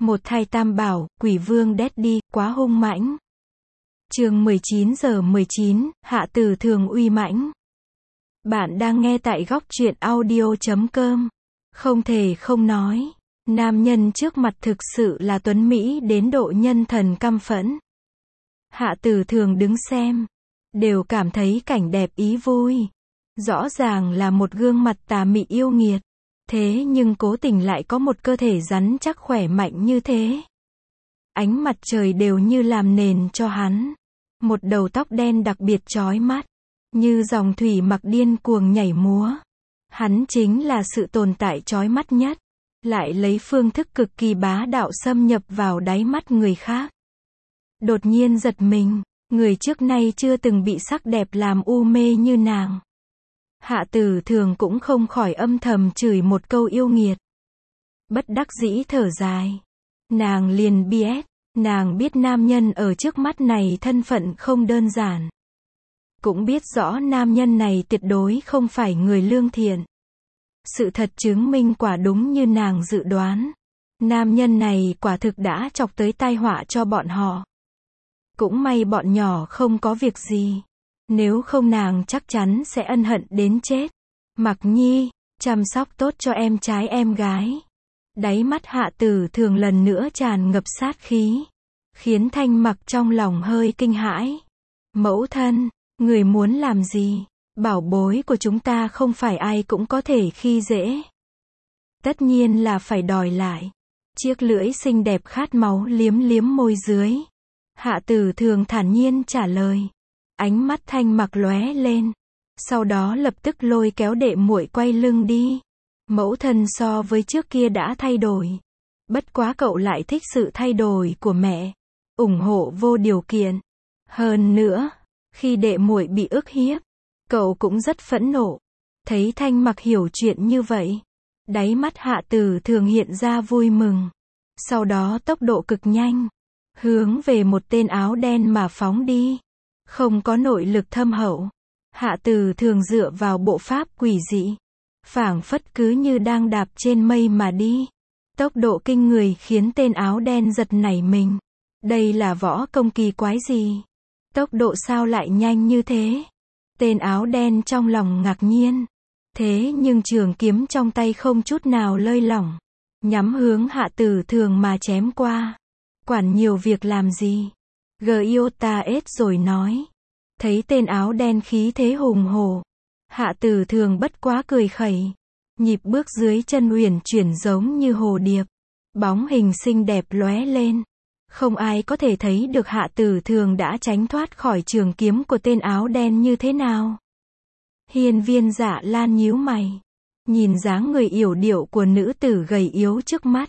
Một thai tam bảo, quỷ vương Daddy, quá hung mãnh. Chương 19:19, Hạ Tử Thường uy mãnh. Bạn đang nghe tại góc truyện audio.com. Không thể không nói, nam nhân trước mặt thực sự là tuấn mỹ đến độ nhân thần căm phẫn. Hạ Tử Thường đứng xem, đều cảm thấy cảnh đẹp ý vui. Rõ ràng là một gương mặt tà mị yêu nghiệt, thế nhưng cố tình lại có một cơ thể rắn chắc khỏe mạnh như thế. Ánh mặt trời đều như làm nền cho hắn. Một đầu tóc đen đặc biệt chói mắt, như dòng thủy mặc điên cuồng nhảy múa. Hắn chính là sự tồn tại chói mắt nhất, lại lấy phương thức cực kỳ bá đạo xâm nhập vào đáy mắt người khác. Đột nhiên giật mình, người trước nay chưa từng bị sắc đẹp làm u mê như nàng. Hạ Tử Thường cũng không khỏi âm thầm chửi một câu yêu nghiệt. Bất đắc dĩ thở dài. Nàng liền biết, nàng biết nam nhân ở trước mắt này thân phận không đơn giản. Cũng biết rõ nam nhân này tuyệt đối không phải người lương thiện. Sự thật chứng minh quả đúng như nàng dự đoán. Nam nhân này quả thực đã chọc tới tai họa cho bọn họ. Cũng may bọn nhỏ không có việc gì. Nếu không nàng chắc chắn sẽ ân hận đến chết. Mặc Nhi, chăm sóc tốt cho em trai em gái. Đáy mắt Hạ Tử Thường lần nữa tràn ngập sát khí, khiến Thanh Mặc trong lòng hơi kinh hãi. Mẫu thân, người muốn làm gì? Bảo bối của chúng ta không phải ai cũng có thể khi dễ. Tất nhiên là phải đòi lại. Chiếc lưỡi xinh đẹp khát máu liếm liếm môi dưới. Hạ Tử Thường thản nhiên trả lời. Ánh mắt Thanh Mặc lóe lên, sau đó lập tức lôi kéo đệ muội quay lưng đi. Mẫu thân so với trước kia đã thay đổi. Bất quá cậu lại thích sự thay đổi của mẹ, ủng hộ vô điều kiện. Hơn nữa, khi đệ muội bị ức hiếp, cậu cũng rất phẫn nộ. Thấy Thanh Mặc hiểu chuyện như vậy, đáy mắt Hạ Tử Thường hiện ra vui mừng. Sau đó tốc độ cực nhanh, hướng về một tên áo đen mà phóng đi. Không có nội lực thâm hậu, Hạ Tử Thường dựa vào bộ pháp quỷ dị, phảng phất cứ như đang đạp trên mây mà đi. Tốc độ kinh người khiến tên áo đen giật nảy mình. Đây là võ công kỳ quái gì? Tốc độ sao lại nhanh như thế? Tên áo đen trong lòng ngạc nhiên. Thế nhưng trường kiếm trong tay không chút nào lơi lỏng, nhắm hướng Hạ Tử Thường mà chém qua. Quản nhiều việc làm gì? Giota S rồi nói. Thấy tên áo đen khí thế hùng hổ, Hạ Tử Thường bất quá cười khẩy. Nhịp bước dưới chân uyển chuyển giống như hồ điệp. Bóng hình xinh đẹp lóe lên. Không ai có thể thấy được Hạ Tử Thường đã tránh thoát khỏi trường kiếm của tên áo đen như thế nào. Hiên Viên Dạ Lan nhíu mày, nhìn dáng người yểu điệu của nữ tử gầy yếu trước mắt.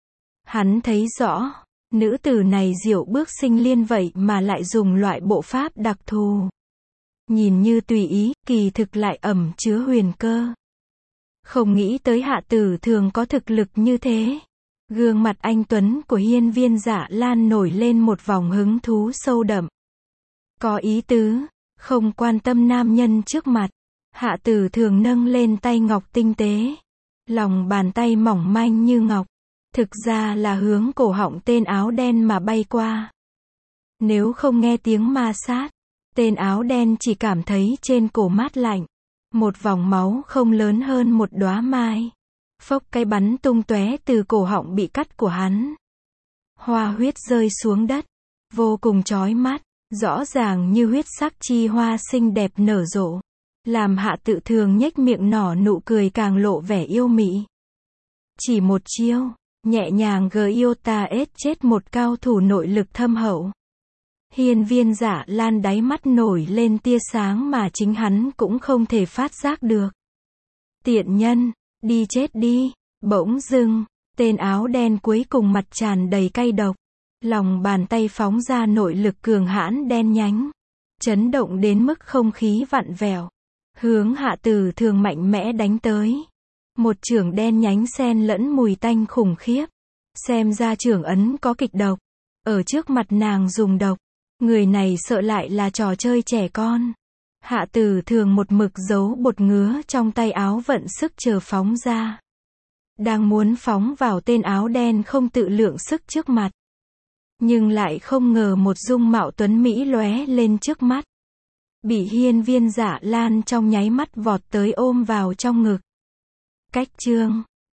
Hắn thấy rõ, nữ tử này diệu bước sinh liên vậy mà lại dùng loại bộ pháp đặc thù. Nhìn như tùy ý, kỳ thực lại ẩn chứa huyền cơ. Không nghĩ tới Hạ Tử Thường có thực lực như thế. Gương mặt anh tuấn của Hiên Viên Dạ Lan nổi lên một vòng hứng thú sâu đậm. Có ý tứ, không quan tâm nam nhân trước mặt. Hạ Tử Thường nâng lên tay ngọc tinh tế. Lòng bàn tay mỏng manh như ngọc. Thực ra là hướng cổ họng tên áo đen mà bay qua. Nếu không nghe tiếng ma sát, tên áo đen chỉ cảm thấy trên cổ mát lạnh. Một vòng máu không lớn hơn một đóa mai. Phốc cái bắn tung tóe từ cổ họng bị cắt của hắn. Hoa huyết rơi xuống đất. Vô cùng chói mắt. Rõ ràng như huyết sắc chi hoa xinh đẹp nở rộ. Làm Hạ Tử Thường nhếch miệng nở nụ cười càng lộ vẻ yêu mị. Chỉ một chiêu, nhẹ nhàng Giota S chết một cao thủ nội lực thâm hậu. Hiên Viên Dạ Lan đáy mắt nổi lên tia sáng mà chính hắn cũng không thể phát giác được. Tiện nhân, đi chết đi. Bỗng dưng, tên áo đen cuối cùng mặt tràn đầy cay độc. Lòng bàn tay phóng ra nội lực cường hãn đen nhánh, chấn động đến mức không khí vặn vẹo, hướng Hạ Tử Thường mạnh mẽ đánh tới. Một chưởng đen nhánh xen lẫn mùi tanh khủng khiếp. Xem ra chưởng ấn có kịch độc. Ở trước mặt nàng dùng độc. Người này sợ lại là trò chơi trẻ con. Hạ Tử Thường một mực giấu bột ngứa trong tay áo vận sức chờ phóng ra. đang muốn phóng vào tên áo đen không tự lượng sức trước mặt. Nhưng lại không ngờ một dung mạo tuấn mỹ lóe lên trước mắt. Bị hiên viên Dạ Lan trong nháy mắt vọt tới ôm vào trong ngực. Cách chương